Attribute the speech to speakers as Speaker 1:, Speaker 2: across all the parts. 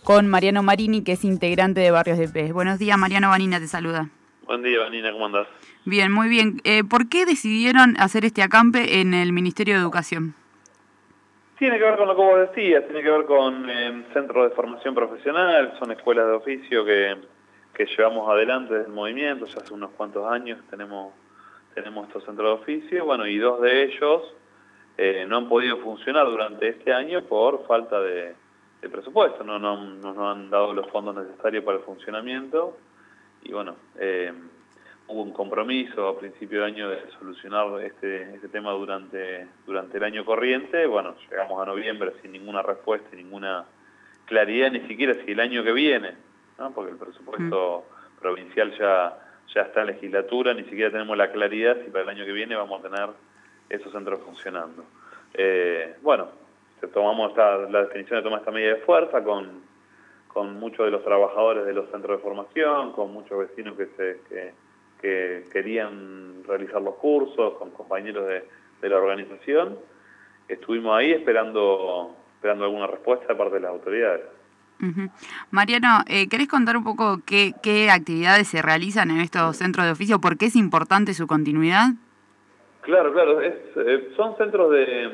Speaker 1: con Mariano Marini, que es integrante de Barrios de Pez. Buenos días, Mariano. Vanina te saluda.
Speaker 2: Buen día, Vanina, ¿cómo andás?
Speaker 1: Bien, muy bien. ¿Por qué decidieron hacer este acampe en el Ministerio de Educación?
Speaker 2: Tiene que ver con lo que vos decías, tiene que ver con centros de formación profesional, son escuelas de oficio que llevamos adelante desde el movimiento, ya hace unos cuantos años tenemos estos centros de oficio, bueno, y dos de ellos no han podido funcionar durante este año por falta de presupuesto, no han dado los fondos necesarios para el funcionamiento, y bueno, hubo un compromiso a principio de año de solucionar este tema durante el año corriente. Bueno, llegamos a noviembre sin ninguna respuesta y ninguna claridad, ni siquiera si el año que viene, ¿no? Porque el presupuesto provincial ya está en legislatura, ni siquiera tenemos la claridad si para el año que viene vamos a tener esos centros funcionando. Bueno, tomamos la definición de tomar esta medida de fuerza con muchos de los trabajadores de los centros de formación, con muchos vecinos que querían realizar los cursos, con compañeros de la organización. Estuvimos ahí esperando alguna respuesta de parte de las autoridades.
Speaker 1: Mariano, ¿querés contar un poco qué actividades se realizan en estos centros de oficio? ¿Por qué es importante su continuidad?
Speaker 2: Claro, son centros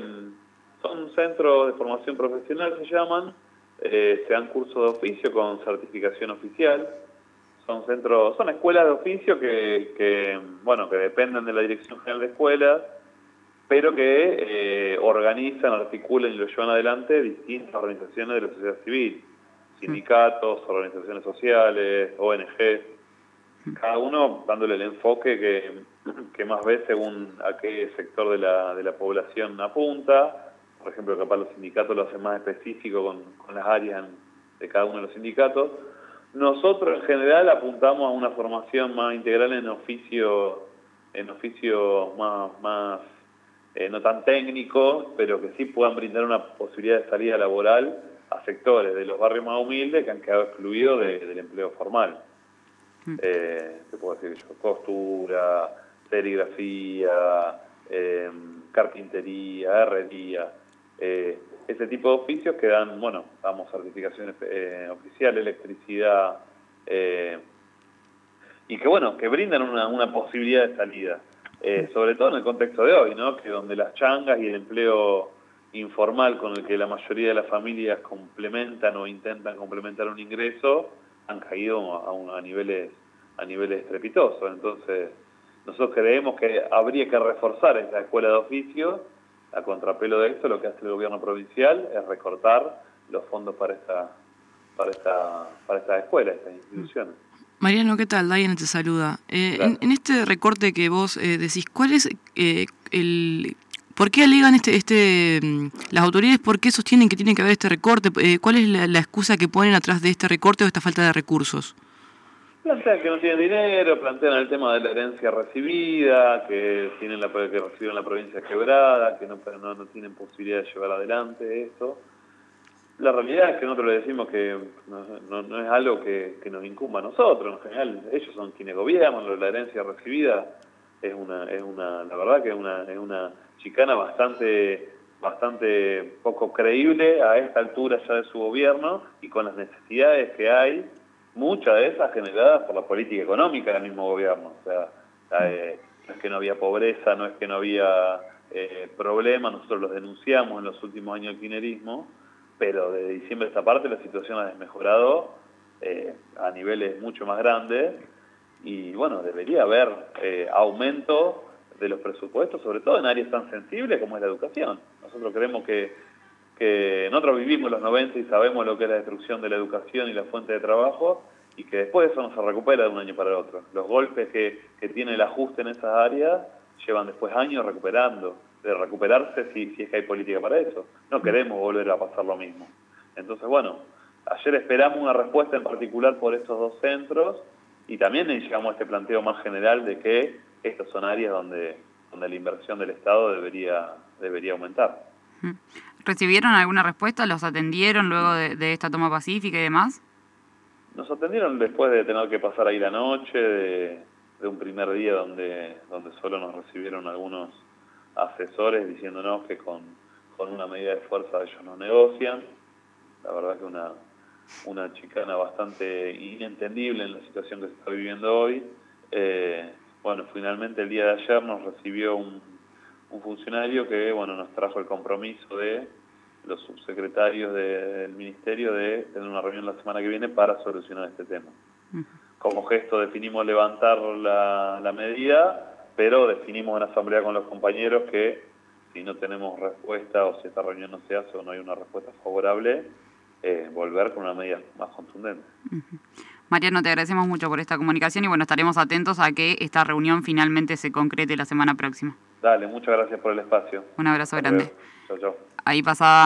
Speaker 2: de formación profesional, se llaman, se dan cursos de oficio con certificación oficial. Son escuelas de oficio que dependen de la Dirección General de Escuelas, pero que organizan, articulan y lo llevan adelante distintas organizaciones de la sociedad civil, sindicatos, organizaciones sociales, ONG, cada uno dándole el enfoque que más ve según a qué sector de la población apunta. Por ejemplo, capaz los sindicatos lo hacen más específico con las áreas de cada uno de los sindicatos. Nosotros en general apuntamos a una formación más integral en oficios más no tan técnicos, pero que sí puedan brindar una posibilidad de salida laboral a sectores de los barrios más humildes que han quedado excluidos del empleo formal. ¿Qué puedo decir yo? Costura, serigrafía, carpintería, herrería, ese tipo de oficios que dan, damos certificaciones oficiales, electricidad, y que brindan una posibilidad de salida, sobre todo en el contexto de hoy, ¿no? Que donde las changas y el empleo informal con el que la mayoría de las familias complementan o intentan complementar un ingreso han caído a niveles estrepitosos. Entonces, nosotros creemos que habría que reforzar esta escuela de oficio. A contrapelo de esto, lo que hace el gobierno provincial es recortar los fondos para estas escuelas, estas instituciones.
Speaker 3: Mariano, ¿qué tal? Diana te saluda. En este recorte que vos decís, ¿cuál es por qué alegan las autoridades, por qué sostienen que tiene que haber este recorte? ¿Cuál es la excusa que ponen atrás de este recorte o esta falta de recursos?
Speaker 2: Plantean que no tienen dinero, plantean el tema de la herencia recibida, que recibieron la provincia quebrada, que no tienen posibilidad de llevar adelante esto. La realidad es que nosotros le decimos que no es algo que nos incumba a nosotros. En general, ellos son quienes gobiernan. La herencia recibida la verdad que es una chicana bastante poco creíble a esta altura ya de su gobierno y con las necesidades que hay, muchas de esas generadas por la política económica del mismo gobierno. O sea, no es que no había pobreza, no es que no había problemas, nosotros los denunciamos en los últimos años del kirchnerismo, pero de diciembre a esta parte la situación ha desmejorado a niveles mucho más grandes y bueno, debería haber aumento de los presupuestos, sobre todo en áreas tan sensibles como es la educación. Nosotros creemos que nosotros vivimos los 90 y sabemos lo que es la destrucción de la educación y la fuente de trabajo y que después eso no se recupera de un año para el otro. Los golpes que tiene el ajuste en esas áreas llevan después años de recuperarse si es que hay política para eso. No queremos volver a pasar lo mismo. Entonces, bueno, ayer esperamos una respuesta en particular por estos dos centros y también llegamos a este planteo más general de que estas son áreas donde la inversión del Estado debería aumentar.
Speaker 1: ¿Recibieron alguna respuesta? ¿Los atendieron luego de esta toma pacífica y demás?
Speaker 2: Nos atendieron después de tener que pasar ahí la noche, de un primer día donde solo nos recibieron algunos asesores diciéndonos que con una medida de fuerza ellos no negocian. La verdad que una chicana bastante inentendible en la situación que se está viviendo hoy. Bueno, finalmente el día de ayer nos recibió un funcionario que, bueno, nos trajo el compromiso de los subsecretarios del ministerio de tener una reunión la semana que viene para solucionar este tema. Como gesto definimos levantar la medida, pero definimos en asamblea con los compañeros que si no tenemos respuesta o si esta reunión no se hace o no hay una respuesta favorable, volver con una medida más contundente.
Speaker 1: Mariano, te agradecemos mucho por esta comunicación y bueno, estaremos atentos a que esta reunión finalmente se concrete la semana próxima.
Speaker 2: Dale, muchas gracias por el espacio.
Speaker 1: Un abrazo grande.
Speaker 2: Chau, chau.
Speaker 1: Ahí pasaba